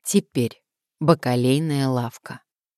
Теперь бакалейная лавка.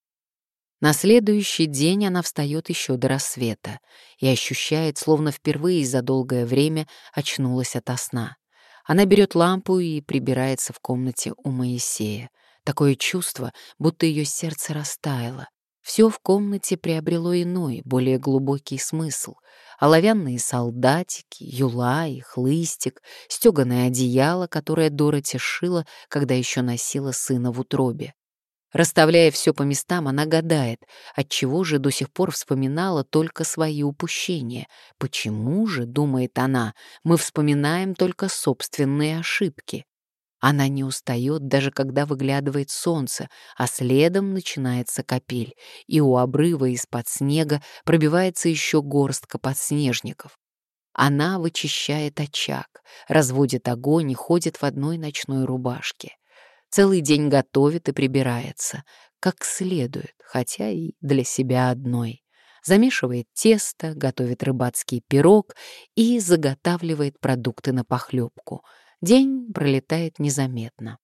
На следующий день она встает еще до рассвета и ощущает, словно впервые за долгое время очнулась ото сна. Она берет лампу и прибирается в комнате у Моисея. Такое чувство, будто ее сердце растаяло. Все в комнате приобрело иной, более глубокий смысл. Оловянные солдатики, юла и хлыстик, стеганое одеяло, которое Дороти шила, когда еще носила сына в утробе. Расставляя все по местам, она гадает, отчего же до сих пор вспоминала только свои упущения. Почему же, думает она, мы вспоминаем только собственные ошибки? Она не устает, даже когда выглядывает солнце, а следом начинается капель, и у обрыва из-под снега пробивается еще горстка подснежников. Она вычищает очаг, разводит огонь и ходит в одной ночной рубашке. Целый день готовит и прибирается, как следует, хотя и для себя одной. Замешивает тесто, готовит рыбацкий пирог и заготавливает продукты на похлебку. День пролетает незаметно.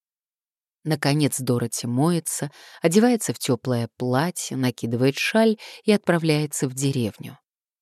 Наконец Дороти моется, одевается в теплое платье, накидывает шаль и отправляется в деревню.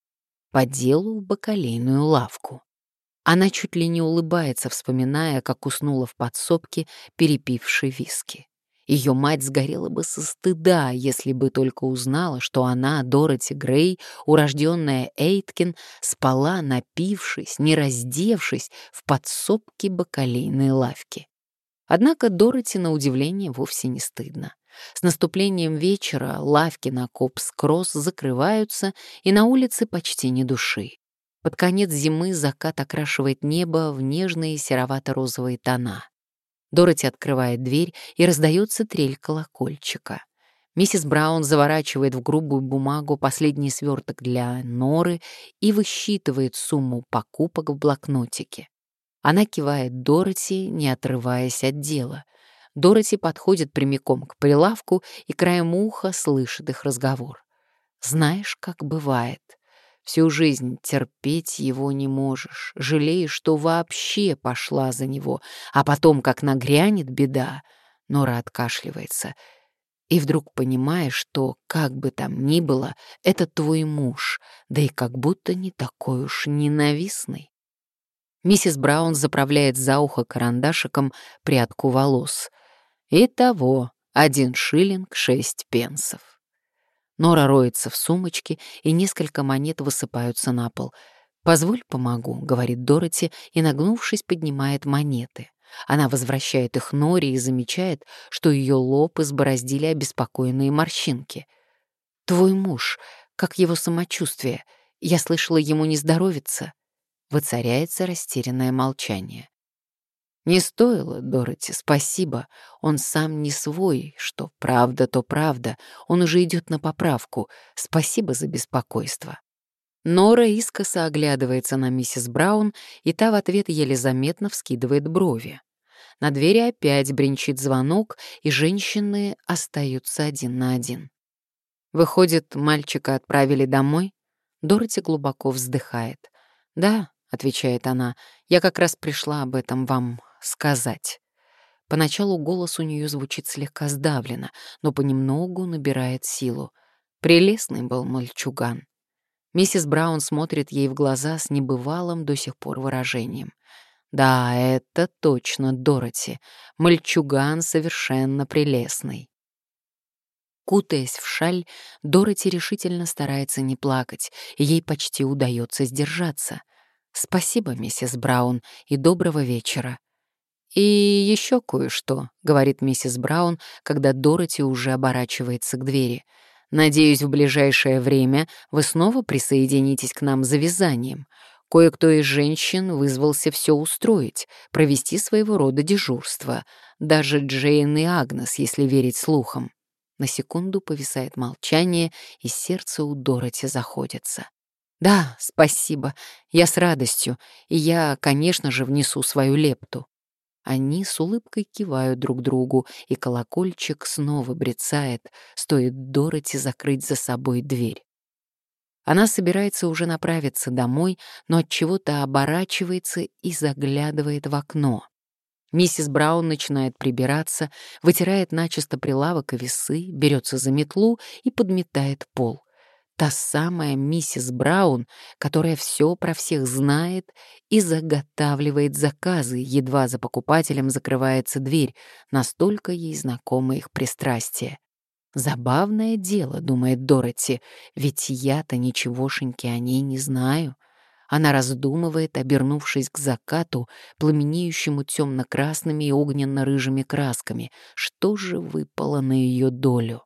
По делу в бакалейную лавку. Она чуть ли не улыбается, вспоминая, как уснула в подсобке, перепившей виски. Ее мать сгорела бы со стыда, если бы только узнала, что она, Дороти Грей, урожденная Эйткин, спала, напившись, не раздевшись, в подсобке бакалейной лавки. Однако Дороти, на удивление, вовсе не стыдно. С наступлением вечера лавки на Копс-Кросс закрываются, и на улице почти ни души. Под конец зимы закат окрашивает небо в нежные серовато-розовые тона. Дороти открывает дверь, и раздается трель колокольчика. Миссис Браун заворачивает в грубую бумагу последний сверток для Норы и высчитывает сумму покупок в блокнотике. Она кивает Дороти, не отрываясь от дела. Дороти подходит прямиком к прилавку и краем уха слышит их разговор. «Знаешь, как бывает. Всю жизнь терпеть его не можешь, жалеешь, что вообще пошла за него, а потом, как нагрянет беда...» Нора откашливается. И вдруг понимаешь, что, как бы там ни было, это твой муж, да и как будто не такой уж ненавистный. Миссис Браун заправляет за ухо карандашиком прядку волос. Итого 1 шиллинг 6 пенсов. Нора роется в сумочке, и несколько монет высыпаются на пол. «Позволь, помогу», — говорит Дороти, и, нагнувшись, поднимает монеты. Она возвращает их Норе и замечает, что ее лоб избороздили обеспокоенные морщинки. «Твой муж, как его самочувствие? Я слышала, ему не здоровится». Воцаряется растерянное молчание. «Не стоило, Дороти, спасибо. Он сам не свой, что правда, то правда. Он уже идет на поправку. Спасибо за беспокойство». Нора искоса оглядывается на миссис Браун, и та в ответ еле заметно вскидывает брови. На двери опять бренчит звонок, и женщины остаются один на один. Выходит, мальчика отправили домой? Дороти глубоко вздыхает. «Да», — отвечает она, — «я как раз пришла об этом вам сказать». Поначалу голос у нее звучит слегка сдавленно, но понемногу набирает силу. Прелестный был мальчуган. Миссис Браун смотрит ей в глаза с небывалым до сих пор выражением. «Да, это точно, Дороти. Мальчуган совершенно прелестный». Кутаясь в шаль, Дороти решительно старается не плакать, и ей почти удается сдержаться. «Спасибо, миссис Браун, и доброго вечера». «И еще кое-что», — говорит миссис Браун, когда Дороти уже оборачивается к двери. «Надеюсь, в ближайшее время вы снова присоединитесь к нам за вязанием. Кое-кто из женщин вызвался все устроить, провести своего рода дежурство. Даже Джейн и Агнес, если верить слухам». На секунду повисает молчание, и сердце у Дороти заходится. «Да, спасибо, я с радостью, и я, конечно же, внесу свою лепту». Они с улыбкой кивают друг другу, и колокольчик снова брецает, стоит Дороти закрыть за собой дверь. Она собирается уже направиться домой, но от чего-то оборачивается и заглядывает в окно. Миссис Браун начинает прибираться, вытирает начисто прилавок и весы, берется за метлу и подметает пол. Та самая миссис Браун, которая все про всех знает и заготавливает заказы, едва за покупателем закрывается дверь, настолько ей знакомы их пристрастия. «Забавное дело», — думает Дороти, — «ведь я-то ничегошеньки о ней не знаю». Она раздумывает, обернувшись к закату, пламенеющему темно-красными и огненно-рыжими красками, что же выпало на ее долю.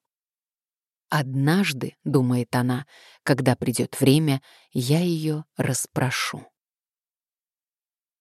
«Однажды, — думает она, — когда придет время, я ее расспрошу».